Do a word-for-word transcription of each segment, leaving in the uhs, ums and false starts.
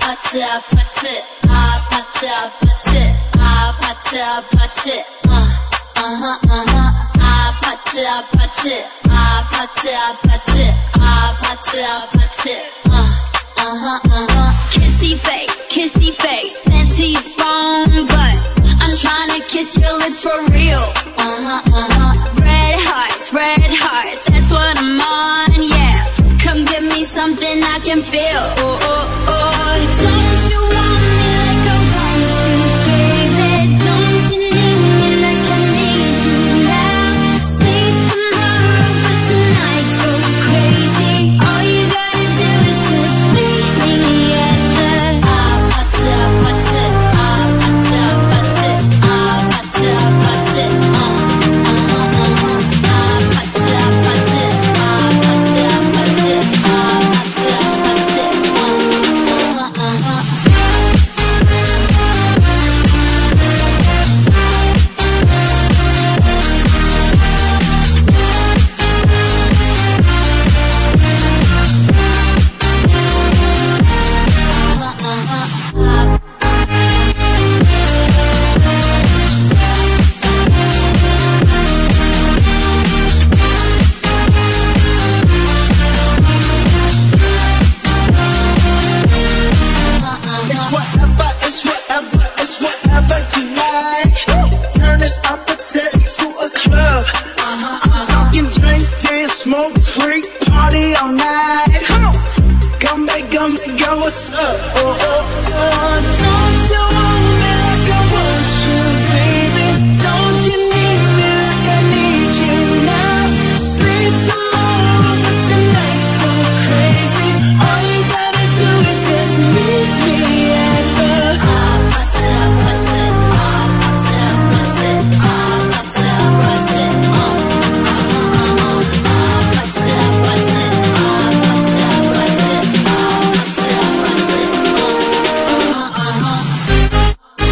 아파트 아파트 아파트 아파트 아파트 아파트 어 어허 어허 아파트 아파트 아파트 아파트 아파트 아파트 어 어허 어허 Kissy face kissy face sent to your phone but I'm trying to kiss your lips for real uh-huh uh-huh red hearts red hearts that's what I'm on yeah come give me something I can feel oh oh oh don't you want me like I want you baby don't you need me like I need you now say tomorrow but tonight go crazy all you gotta do is just meet me at the 아파트 아파트 아파트 아파트 아파트 아파트 어 어허 어허 아파트 아파트 아파트 아파트 아파트 아파트 어 어허 어허 It's whatever, it's whatever, it's whatever you like. Turn this opposite to a club. I'm talking drink, dance, smoke, freak, party all night. Come on, come back, come back, girl, what's up? Oh, oh, oh, don't you want me like I want you, baby? Don't you need me like I need you now? Sleep tomorrow, but tonight go crazy. All you gotta do is just meet me at the 아파트 아파트 아파트 아파트 아파트 아파트 어 어허 어허 아파트 아파트 아파트 아파트 아파트 아파트 어 어허 어허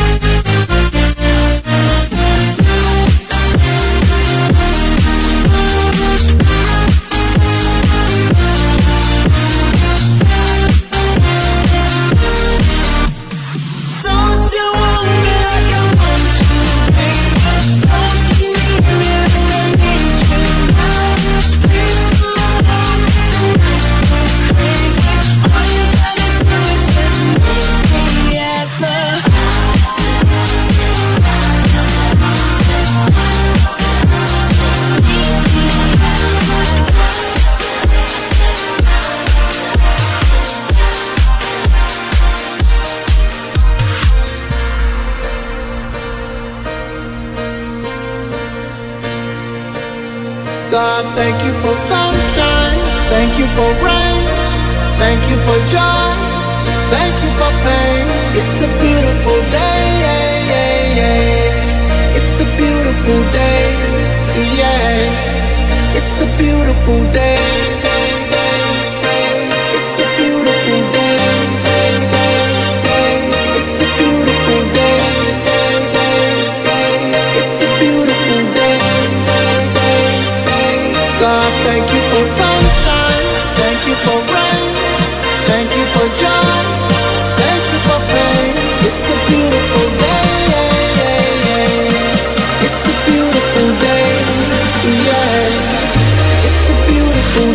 Don't you want me like I want you, baby? Don't you need me like I need you now? Sleep tomorrow, tonight go crazy. All you gotta do is just meet me at the God, thank you for sunshine, thank you for rain, thank you for joy, thank you for pain. It's a beautiful day, yeah, yeah, yeah. It's a beautiful day, yeah. It's a beautiful day. It's a beautiful day. It's a beautiful day. It's a beautiful day. God, thank you for sunshine, thank you for rain, thank you for joy, thank you for pain. It's a beautiful day, yeah, yeah, yeah. It's a beautiful day, yeah. It's a beautiful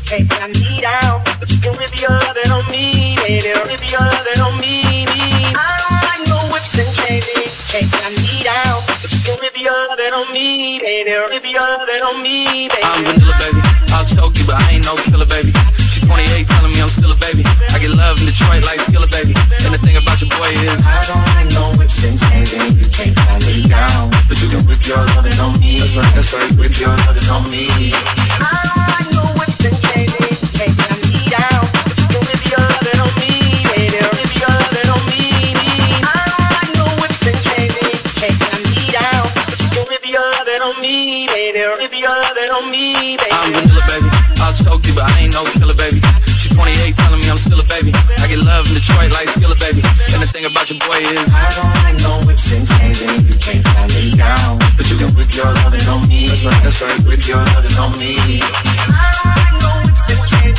can't tie me down, but you can whip your lovin' on me, baby. Whip your lovin' on me, me. I don't like no whips and chains, can't tie me down, but you can whip your lovin' on me, baby. Whip your lovin' on me, baby. I'm vanilla, baby. I'll choke you, but I ain't no killer, baby. She twenty-eight, telling me I'm still a baby. I get love in Detroit like Skilla, baby. And the thing about your boy is I don't like no whips and chains, and you can't tie me down, but you can whip your lovin' on me. That's right, that's right, whip your lovin' on me. I don't like no whips and chains, can't tie me down, but you can whip your lovin' on me, baby. Whip your lovin' on me. I don't like no whips and chains, can't tie me down, but you can whip your lovin' on me, baby. Whip your lovin' on me, baby. I'm vanilla, baby. I'll choke you, but I ain't no killer, baby. She twenty-eight, telling me I'm still a baby. I get love in Detroit like Skilla, baby. And the thing about your boy is I don't like no whips and chains, and you can't tie me down, but you can whip your lovin' on me. That's right, that's right, whip your lovin' on me. I don't like no whips and chains.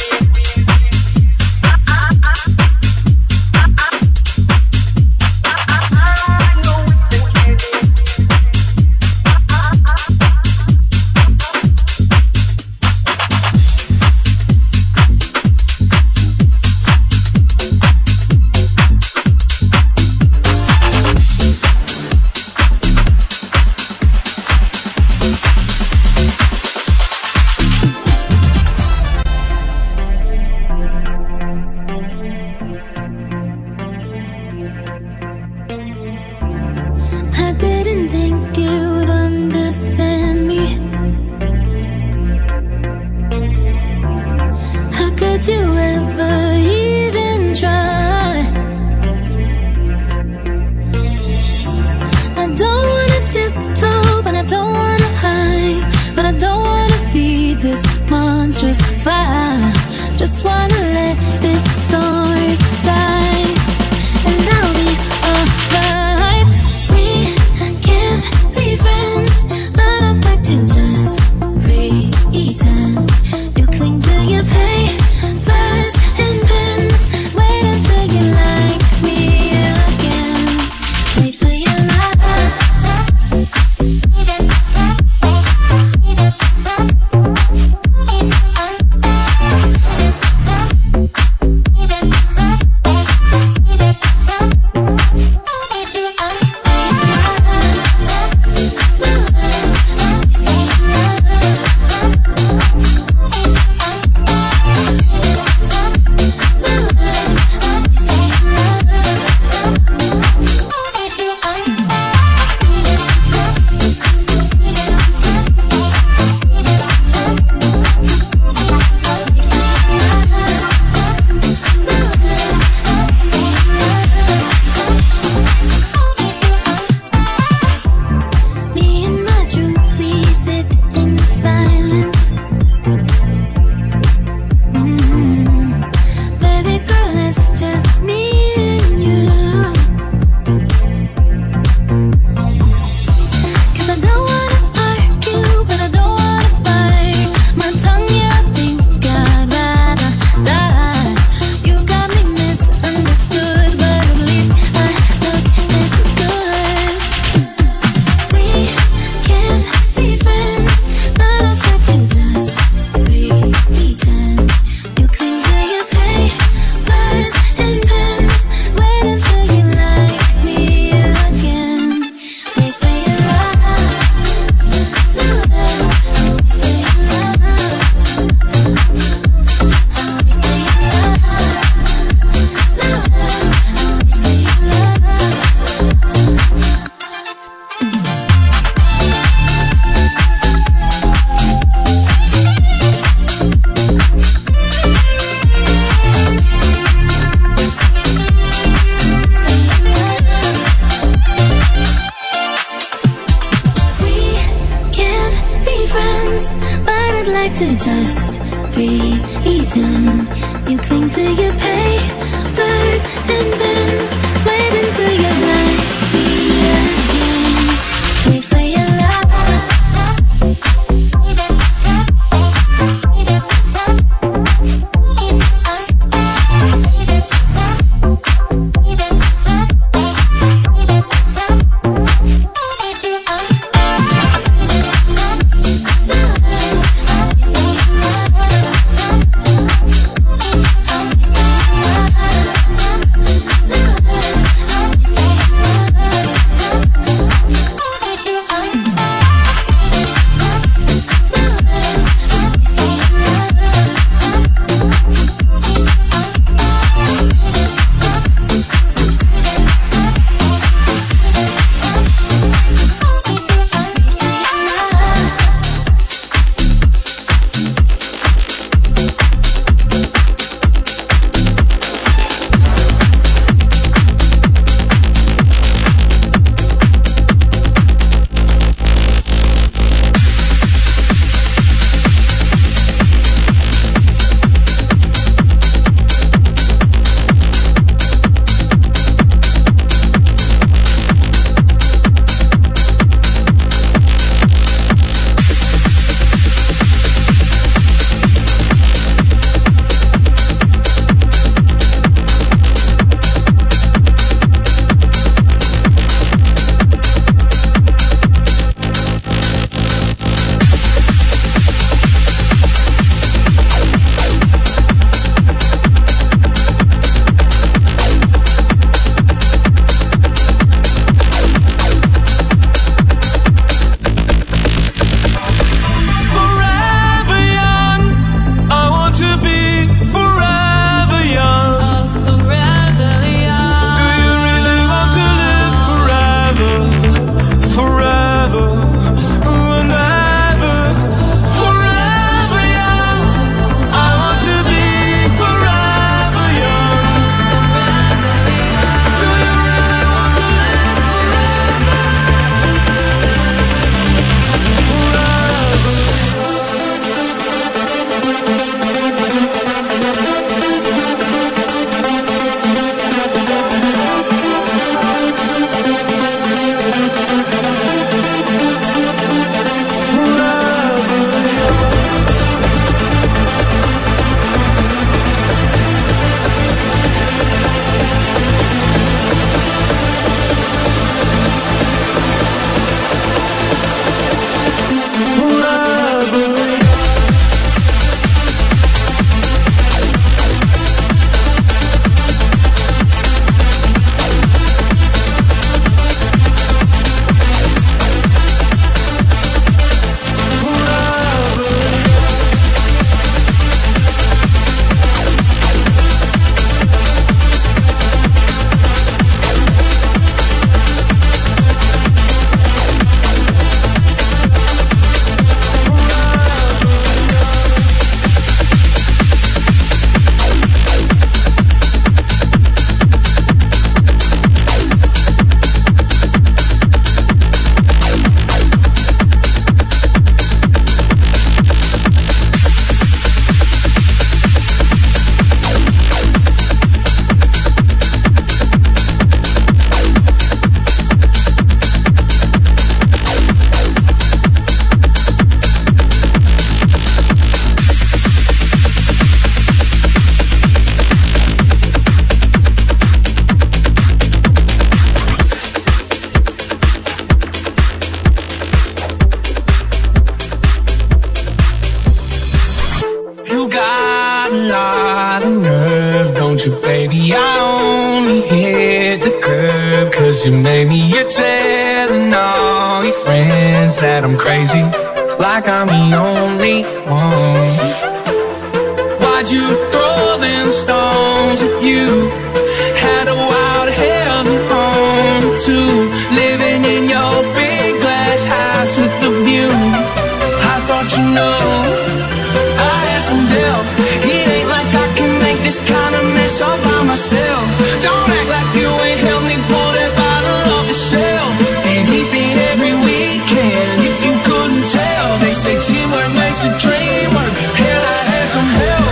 don't you, baby? I only hit the curb 'cause you made me. You're telling all your friends that I'm crazy, like I'm the only one. Why'd you throw them stones if you had a wild hell home too? Living in your big glass house with the view. I thought you know I had some help. It ain't like I can make this kind of mess all by myself. Don't act like you ain't helped me pull that bottle off the shelf. And deep in every weekend, if you couldn't tell, they say teamwork makes a dream work. Hell, I had some help.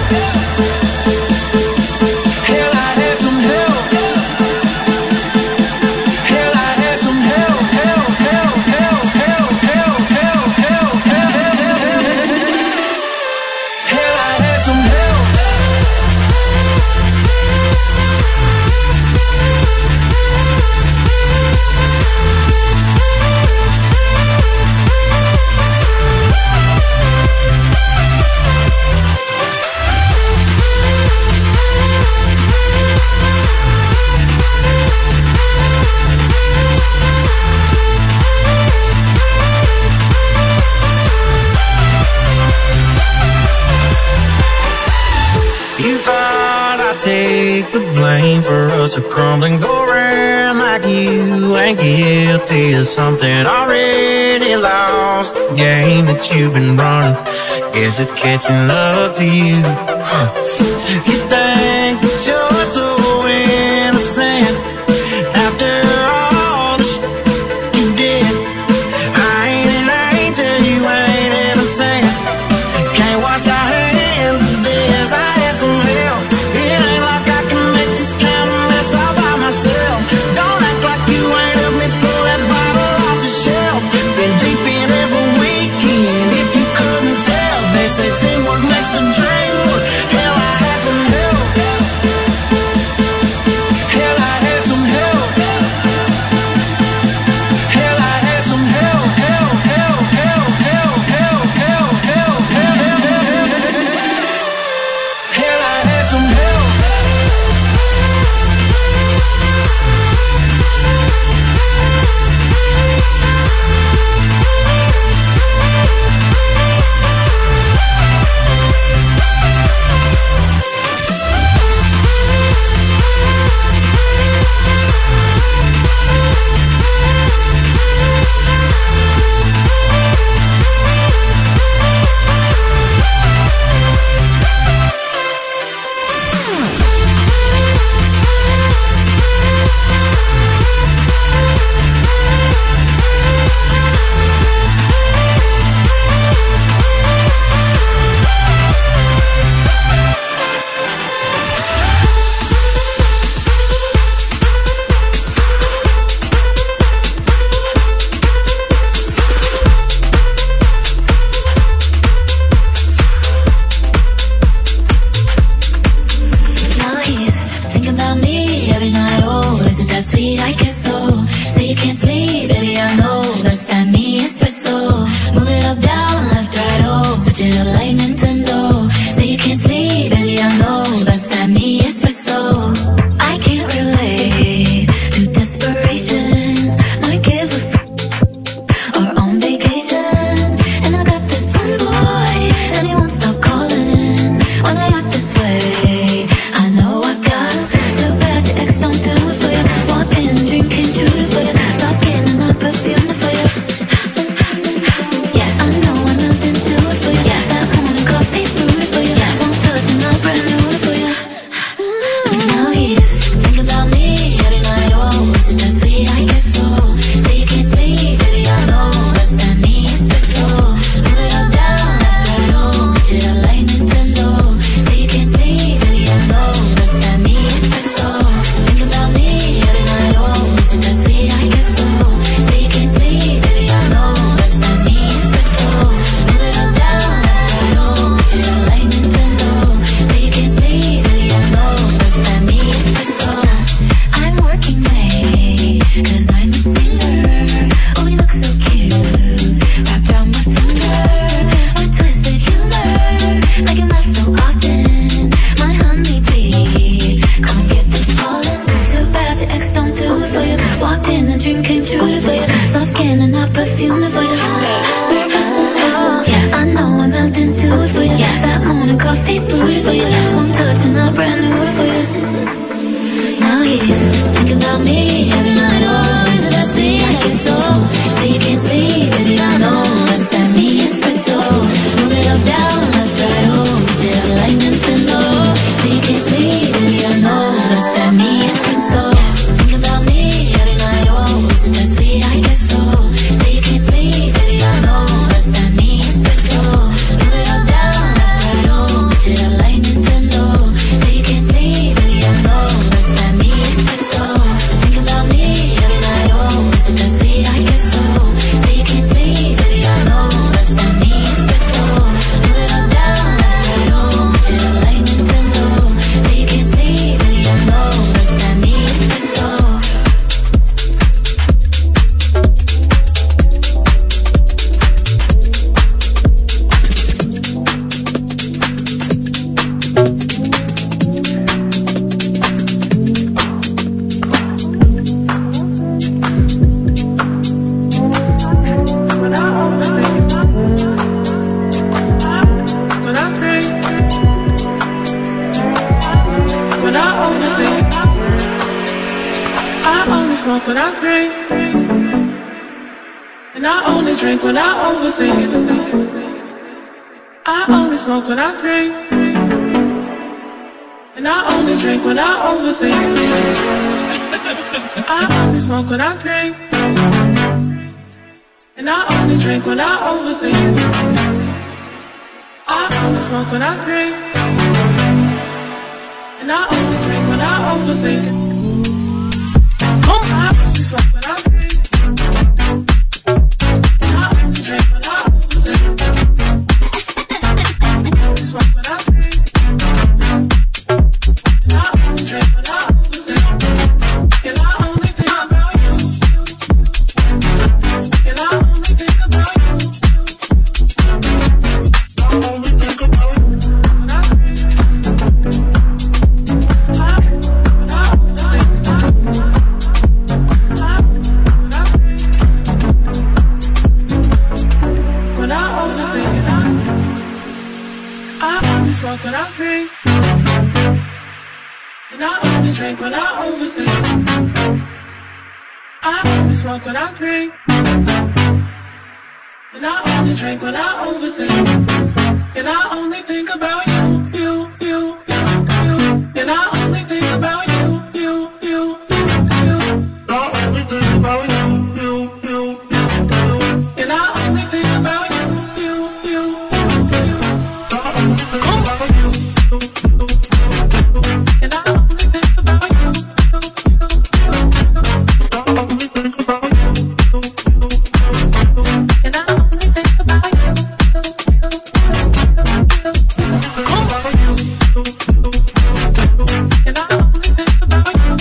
Hell, I had some help. Hell, I had some help. Help, help, help, help, help, help, help, help, help. Hell, I had some help. You thought I'd take the blame for us to crumble and go around like you ain't guilty of something already lost. The game that you've been running, guess it's catching up to you. Huh. You think that you're so innocent after all the shit you did. I ain't an angel, you ain't innocent. Can't wash our hands of this. I had some help. It ain't like I can make this kind of mess all by myself. Don't act like you ain't helped me pull that bottle off the shelf. Been deep in every weekend, if you couldn't tell. They say teamwork makes the dream work. Hell, I had some help. Hell, I had some help. Hell, I had some help. Help, help, help, help, help, help, help, help, help. Hell, I had some help. Nice, think about me every night. Oh, is it that sweet? I guess so. Say you can't sleep, baby, I know that's that me espresso. Move it up, down, left, right, oh, switch it up like Nintendo. Say you can't sleep, baby, I know that's that me espresso. I can't relate to desperation. Might give a f or on vacation. And I got this one boy, and he won't stop calling when I act this way. I know I got to bad, your ex don't do it for you. Walked in, drink you. I'm touching a brand new one for you. Now he's thinking about me every night. Oh, is it that sweet? I guess so. Say you can't sleep, baby, I know. That's that me espresso. Move it up, down, left, right, oh. Switch it up like Nintendo. Say you can't sleep, baby, I know. That's that me espresso. Think about me every night. Oh, is it that sweet? I guess so. Say you can't sleep, baby, I know. That's that me espresso. Move it up, down, left, right, oh. Switch it up like Nintendo. Say you can't sleep, baby, I know. That's that me espresso. Think about me every night. Oh, is it that sweet? I guess so. Say you can't sleep, baby, I know. That's that me espresso. Move it up, down, left, right, oh. Switch it up like Nintendo. Say you can't sleep, baby, I know. That's that me espresso. Smoke when I drink, and I only drink when I overthink. I only smoke when I drink, and I only drink when I overthink. I only smoke when I drink, and I only drink when I overthink. I only smoke when I drink, and I only drink when I overthink. I only smoke when I drink, and I only drink when I overthink. I only smoke when I drink, and I only drink when I overthink. And I only think about you, and I only think about you. I only think about you when I drink. I, when I overthink. When I overthink, I only smoke when I drink, and I only drink when I overthink. I only smoke when I drink, and I only drink when I overthink. And I only think about you, you, you, you, you. And I only think about you, you, you, you, you. I only think about you, you, you, you, you. And I only think about you, you, you, you, you. I only think about you, and I only think about you, I only think about you, and I only think about you, and I only think about you.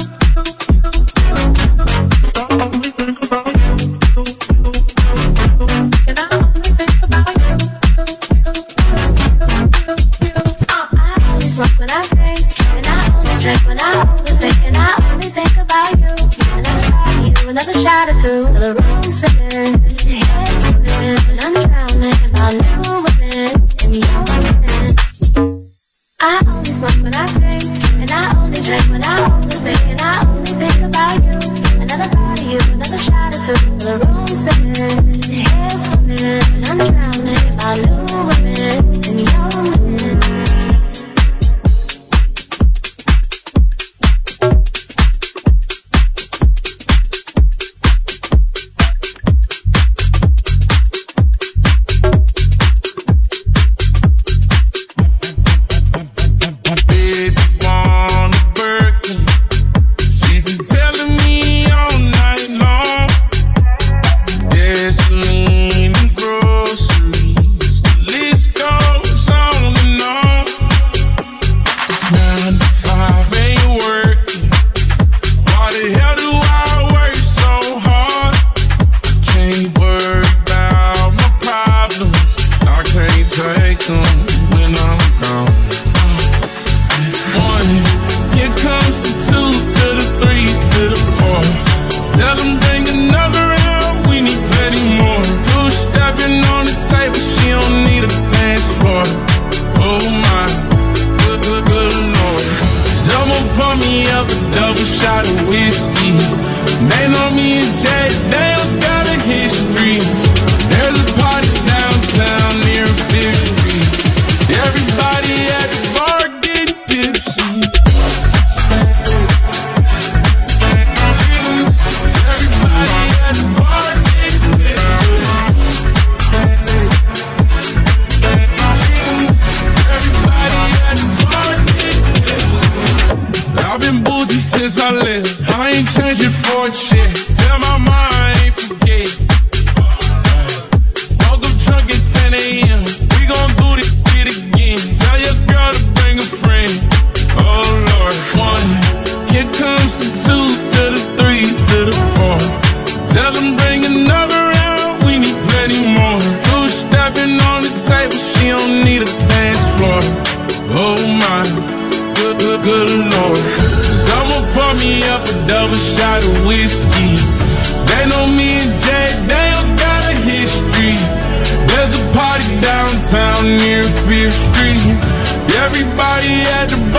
Another shot or two, the room's spinning, head spinning, and I'm drowning about new women and young women. I only smoke when I drink, and I only drink when I overthink, and I only think about you. Another thought of you, another shot or two, the room's spinning, head spinning, and I'm drowning about new women and young women. of whiskey. They know me and Jack Daniels got a history. There's a party downtown near Fifth Street. Everybody at the bar getting tipsy. Everybody at the bar getting tipsy. Everybody at the bar getting tipsy. I've been boozy since I left. I ain't changing for a check. Tell my mom I ain't forget. Woke up drunk at ten a.m. We gon' do this shit again. Tell your girl to bring a friend. Oh Lord, one. Here comes the two to the three to the four. Tell them bring another round. We need plenty more. Two stepping on the table. She don't need a dance floor. Oh my, good, good, good Lord. Someone pour me up a double shot of whiskey. They know me and Jack Daniels got a history. There's a party downtown near Fifth Street. Everybody at the